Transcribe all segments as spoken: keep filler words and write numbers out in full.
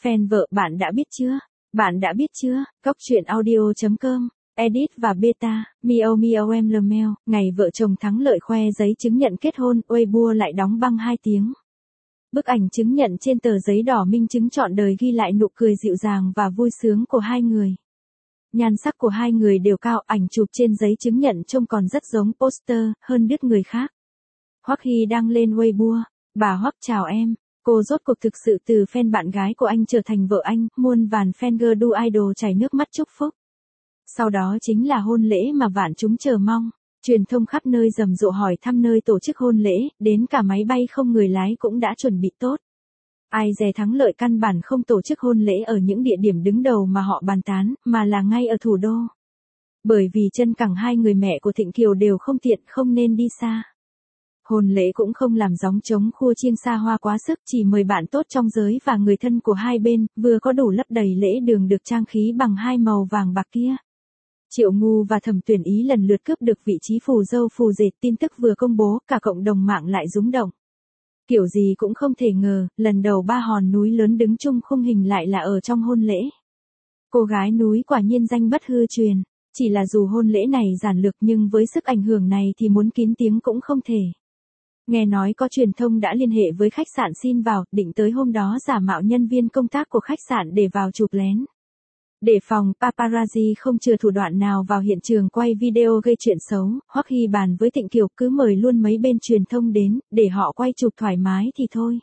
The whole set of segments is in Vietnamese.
Fan vợ bạn đã biết chưa? Bạn đã biết chưa? Cóc truyện audio chấm com, edit và beta, Miao Miao em lờ meo, ngày vợ chồng thắng lợi khoe giấy chứng nhận kết hôn, Weibo lại đóng băng hai tiếng. Bức ảnh chứng nhận trên tờ giấy đỏ minh chứng trọn đời ghi lại nụ cười dịu dàng và vui sướng của hai người. Nhan sắc của hai người đều cao, ảnh chụp trên giấy chứng nhận trông còn rất giống poster hơn đứt người khác. Hoắc Hy đăng lên Weibo, bà Hoắc chào em. Cô rốt cuộc thực sự từ fan bạn gái của anh trở thành vợ anh, muôn vàn fan girl đu idol chảy nước mắt chúc phúc. Sau đó chính là hôn lễ mà vạn chúng chờ mong. Truyền thông khắp nơi rầm rộ hỏi thăm nơi tổ chức hôn lễ, đến cả máy bay không người lái cũng đã chuẩn bị tốt. Ai dè thắng lợi căn bản không tổ chức hôn lễ ở những địa điểm đứng đầu mà họ bàn tán, mà là ngay ở thủ đô. Bởi vì chân cẳng hai người mẹ của Thịnh Kiều đều không tiện, không nên đi xa. Hôn lễ cũng không làm gióng trống khua chiêng xa hoa quá sức, chỉ mời bạn tốt trong giới và người thân của hai bên, vừa có đủ lấp đầy lễ đường được trang khí bằng hai màu vàng bạc kia. Triệu Ngu và Thẩm Tuyển Ý lần lượt cướp được vị trí phù dâu phù dệt, tin tức vừa công bố, cả cộng đồng mạng lại rúng động. Kiểu gì cũng không thể ngờ, lần đầu ba hòn núi lớn đứng chung khung hình lại là ở trong hôn lễ. Cô gái núi quả nhiên danh bất hư truyền, chỉ là dù hôn lễ này giản lược nhưng với sức ảnh hưởng này thì muốn kín tiếng cũng không thể. Nghe nói có truyền thông đã liên hệ với khách sạn xin vào, định tới hôm đó giả mạo nhân viên công tác của khách sạn để vào chụp lén. Để phòng paparazzi không chừa thủ đoạn nào vào hiện trường quay video gây chuyện xấu, Hoắc Hy bàn với Thịnh Kiều cứ mời luôn mấy bên truyền thông đến, để họ quay chụp thoải mái thì thôi.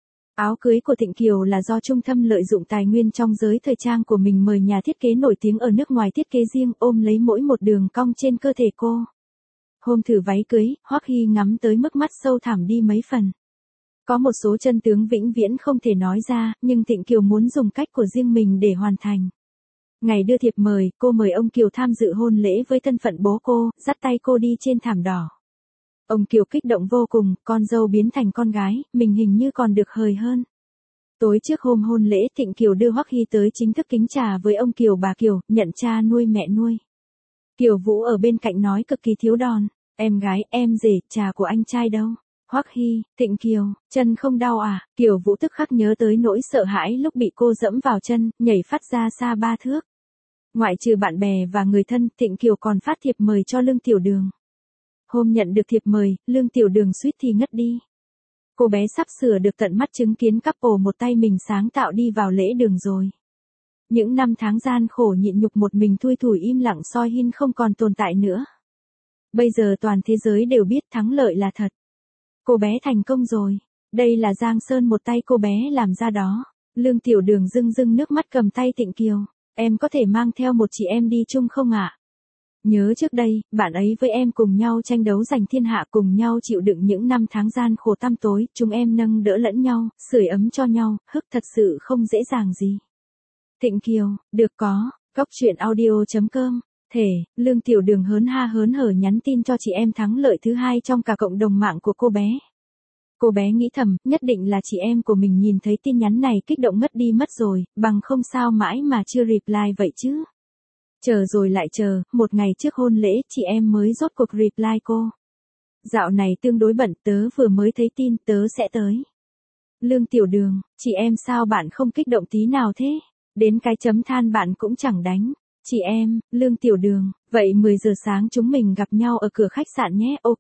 Áo cưới của Thịnh Kiều là do Trung Thâm lợi dụng tài nguyên trong giới thời trang của mình mời nhà thiết kế nổi tiếng ở nước ngoài thiết kế riêng, ôm lấy mỗi một đường cong trên cơ thể cô. Hôm thử váy cưới, Hoắc Hy ngắm tới mức mắt sâu thẳm đi mấy phần. Có một số chân tướng vĩnh viễn không thể nói ra, nhưng Thịnh Kiều muốn dùng cách của riêng mình để hoàn thành. Ngày đưa thiệp mời, cô mời ông Kiều tham dự hôn lễ với thân phận bố cô, dắt tay cô đi trên thảm đỏ. Ông Kiều kích động vô cùng, con dâu biến thành con gái, mình hình như còn được hời hơn. Tối trước hôm hôn lễ, Thịnh Kiều đưa Hoắc Hy tới chính thức kính trà với ông Kiều bà Kiều, nhận cha nuôi mẹ nuôi. Kiều Vũ ở bên cạnh nói cực kỳ thiếu đòn, em gái, em rể, trà của anh trai đâu? Hoắc Hy, Thịnh Kiều, chân không đau à? Kiều Vũ tức khắc nhớ tới nỗi sợ hãi lúc bị cô dẫm vào chân, nhảy phát ra xa ba thước. Ngoại trừ bạn bè và người thân, Thịnh Kiều còn phát thiệp mời cho Lương Tiểu Đường. Hôm nhận được thiệp mời, Lương Tiểu Đường suýt thì ngất đi. Cô bé sắp sửa được tận mắt chứng kiến couple một tay mình sáng tạo đi vào lễ đường rồi. Những năm tháng gian khổ nhịn nhục một mình thui thủi im lặng soi hin không còn tồn tại nữa. Bây giờ toàn thế giới đều biết thắng lợi là thật. Cô bé thành công rồi. Đây là Giang Sơn một tay cô bé làm ra đó. Lương Tiểu Đường rưng rưng nước mắt cầm tay Thịnh Kiều. Em có thể mang theo một chị em đi chung không ạ? Nhớ trước đây, bạn ấy với em cùng nhau tranh đấu giành thiên hạ, cùng nhau chịu đựng những năm tháng gian khổ tăm tối, chúng em nâng đỡ lẫn nhau, sưởi ấm cho nhau, hức thật sự không dễ dàng gì. Thịnh Kiều, được có, cóc truyện audio chấm com. Thể, Lương Tiểu Đường hớn ha hớn hở nhắn tin cho chị em thắng lợi thứ hai trong cả cộng đồng mạng của cô bé. Cô bé nghĩ thầm, nhất định là chị em của mình nhìn thấy tin nhắn này kích động ngất đi mất rồi, bằng không sao mãi mà chưa reply vậy chứ. Chờ rồi lại chờ, một ngày trước hôn lễ chị em mới rốt cuộc reply cô. Dạo này tương đối bận, tớ vừa mới thấy tin, tớ sẽ tới. Lương Tiểu Đường, chị em sao bạn không kích động tí nào thế? Đến cái chấm than bạn cũng chẳng đánh. Chị em, Lương Tiểu Đường, vậy mười giờ sáng chúng mình gặp nhau ở cửa khách sạn nhé, ok.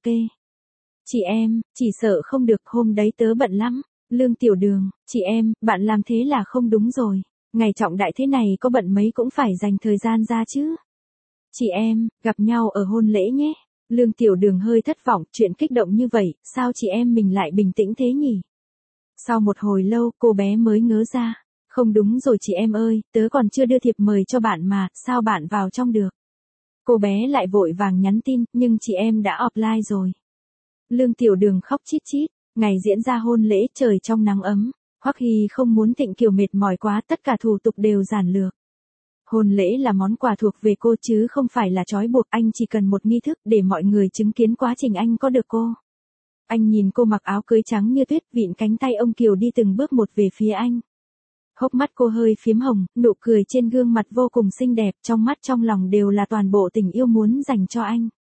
Chị em, chỉ sợ không được, hôm đấy tớ bận lắm. Lương Tiểu Đường, chị em, bạn làm thế là không đúng rồi. Ngày trọng đại thế này có bận mấy cũng phải dành thời gian ra chứ. Chị em, gặp nhau ở hôn lễ nhé. Lương Tiểu Đường hơi thất vọng, chuyện kích động như vậy, sao chị em mình lại bình tĩnh thế nhỉ? Sau một hồi lâu, cô bé mới ngớ ra. Không đúng rồi chị em ơi, tớ còn chưa đưa thiệp mời cho bạn mà, sao bạn vào trong được? Cô bé lại vội vàng nhắn tin, nhưng chị em đã offline rồi. Lương Tiểu Đường khóc chít chít, ngày diễn ra hôn lễ trời trong nắng ấm. Hoắc Hy không muốn Thịnh Kiều mệt mỏi quá, tất cả thủ tục đều giản lược. Hôn lễ là món quà thuộc về cô chứ không phải là trói buộc, anh chỉ cần một nghi thức để mọi người chứng kiến quá trình anh có được cô. Anh nhìn cô mặc áo cưới trắng như tuyết, vịn cánh tay ông Kiều đi từng bước một về phía anh. Hốc mắt cô hơi phím hồng, nụ cười trên gương mặt vô cùng xinh đẹp, trong mắt trong lòng đều là toàn bộ tình yêu muốn dành cho anh.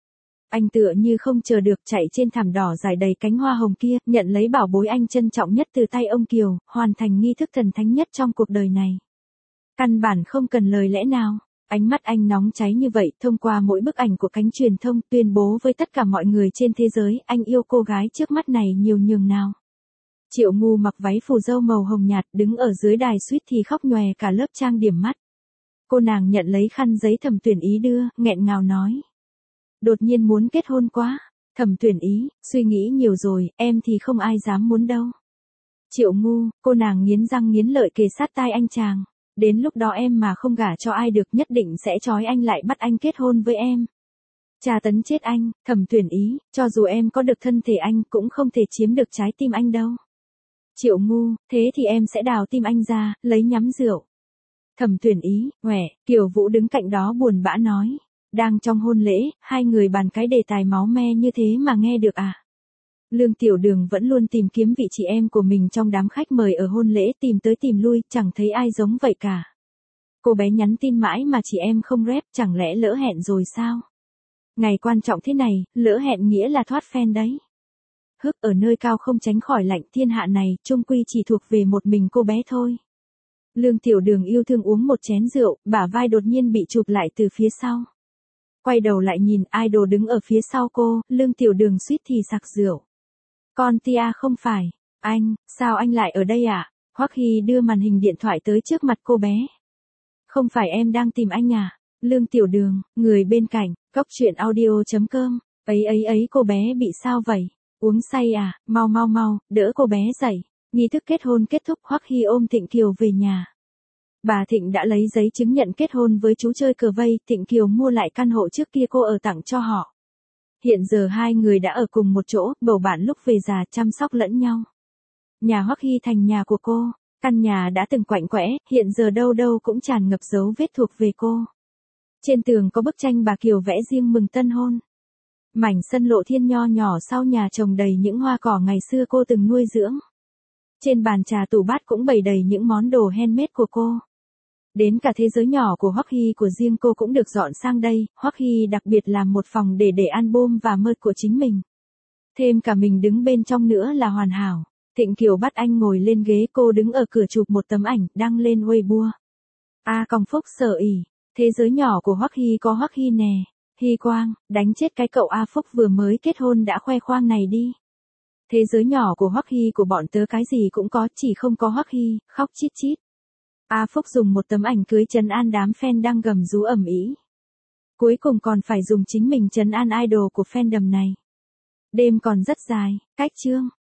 Anh tựa như không chờ được chạy trên thảm đỏ dài đầy cánh hoa hồng kia, nhận lấy bảo bối anh trân trọng nhất từ tay ông Kiều, hoàn thành nghi thức thần thánh nhất trong cuộc đời này. Căn bản không cần lời lẽ nào. Ánh mắt anh nóng cháy như vậy, thông qua mỗi bức ảnh của cánh truyền thông, tuyên bố với tất cả mọi người trên thế giới, anh yêu cô gái trước mắt này nhiều nhường nào. Triệu Ngu mặc váy phù dâu màu hồng nhạt, đứng ở dưới đài suýt thì khóc nhòe cả lớp trang điểm mắt. Cô nàng nhận lấy khăn giấy Thẩm Tuyển Ý đưa, nghẹn ngào nói. Đột nhiên muốn kết hôn quá. Thẩm Tuyển Ý, suy nghĩ nhiều rồi, em thì không ai dám muốn đâu. Triệu Ngu, cô nàng nghiến răng nghiến lợi kề sát tai anh chàng. Đến lúc đó em mà không gả cho ai được, nhất định sẽ trói anh lại bắt anh kết hôn với em. Tra tấn chết anh. Thẩm Tuyển Ý, cho dù em có được thân thể anh cũng không thể chiếm được trái tim anh đâu. Triệu Ngu, thế thì em sẽ đào tim anh ra, lấy nhắm rượu. Thẩm Tuyển Ý, huệ, Kiều Vũ đứng cạnh đó buồn bã nói. Đang trong hôn lễ, hai người bàn cái đề tài máu me như thế mà nghe được à? Lương Tiểu Đường vẫn luôn tìm kiếm vị chị em của mình trong đám khách mời ở hôn lễ, tìm tới tìm lui, chẳng thấy ai giống vậy cả. Cô bé nhắn tin mãi mà chị em không rep, chẳng lẽ lỡ hẹn rồi sao? Ngày quan trọng thế này, lỡ hẹn nghĩa là thoát fan đấy. Hức, ở nơi cao không tránh khỏi lạnh, thiên hạ này, chung quy chỉ thuộc về một mình cô bé thôi. Lương Tiểu Đường yêu thương uống một chén rượu, bả vai đột nhiên bị chụp lại từ phía sau. Quay đầu lại nhìn idol đứng ở phía sau cô, Lương Tiểu Đường suýt thì sặc rượu. Con Tia không phải. Anh, sao anh lại ở đây ạ? À? Hoắc Hy đưa màn hình điện thoại tới trước mặt cô bé. Không phải em đang tìm anh à? Lương Tiểu Đường, người bên cạnh, cốc truyện audio chấm com. Ấy ấy ấy, cô bé bị sao vậy? Uống say à? Mau mau mau, đỡ cô bé dậy. Nghi thức kết hôn kết thúc, Hoắc Hy ôm Thịnh Kiều về nhà. Bà Thịnh đã lấy giấy chứng nhận kết hôn với chú chơi cờ vây, Thịnh Kiều mua lại căn hộ trước kia cô ở tặng cho họ. Hiện giờ hai người đã ở cùng một chỗ, bầu bạn lúc về già chăm sóc lẫn nhau. Nhà Hoắc Hy thành nhà của cô, căn nhà đã từng quạnh quẽ, hiện giờ đâu đâu cũng tràn ngập dấu vết thuộc về cô. Trên tường có bức tranh bà Kiều vẽ riêng mừng tân hôn. Mảnh sân lộ thiên nho nhỏ sau nhà trồng đầy những hoa cỏ ngày xưa cô từng nuôi dưỡng. Trên bàn trà tủ bát cũng bày đầy những món đồ handmade của cô. Đến cả thế giới nhỏ của Hoắc Hy của riêng cô cũng được dọn sang đây, Hoắc Hy đặc biệt làm một phòng để để album và mơ của chính mình. Thêm cả mình đứng bên trong nữa là hoàn hảo. Thịnh Kiều bắt anh ngồi lên ghế, cô đứng ở cửa chụp một tấm ảnh, đăng lên Weibo. A Còng Phúc sở ỉ, thế giới nhỏ của Hoắc Hy có Hoắc Hy nè. Hy Quang, đánh chết cái cậu A Phúc vừa mới kết hôn đã khoe khoang này đi. Thế giới nhỏ của Hoắc Hy của bọn tớ cái gì cũng có, chỉ không có Hoắc Hy, khóc chít chít. A Phúc dùng một tấm ảnh cưới trấn an đám fan đang gầm rú ầm ĩ. Cuối cùng còn phải dùng chính mình trấn an idol của fandom này. Đêm còn rất dài, cách chương.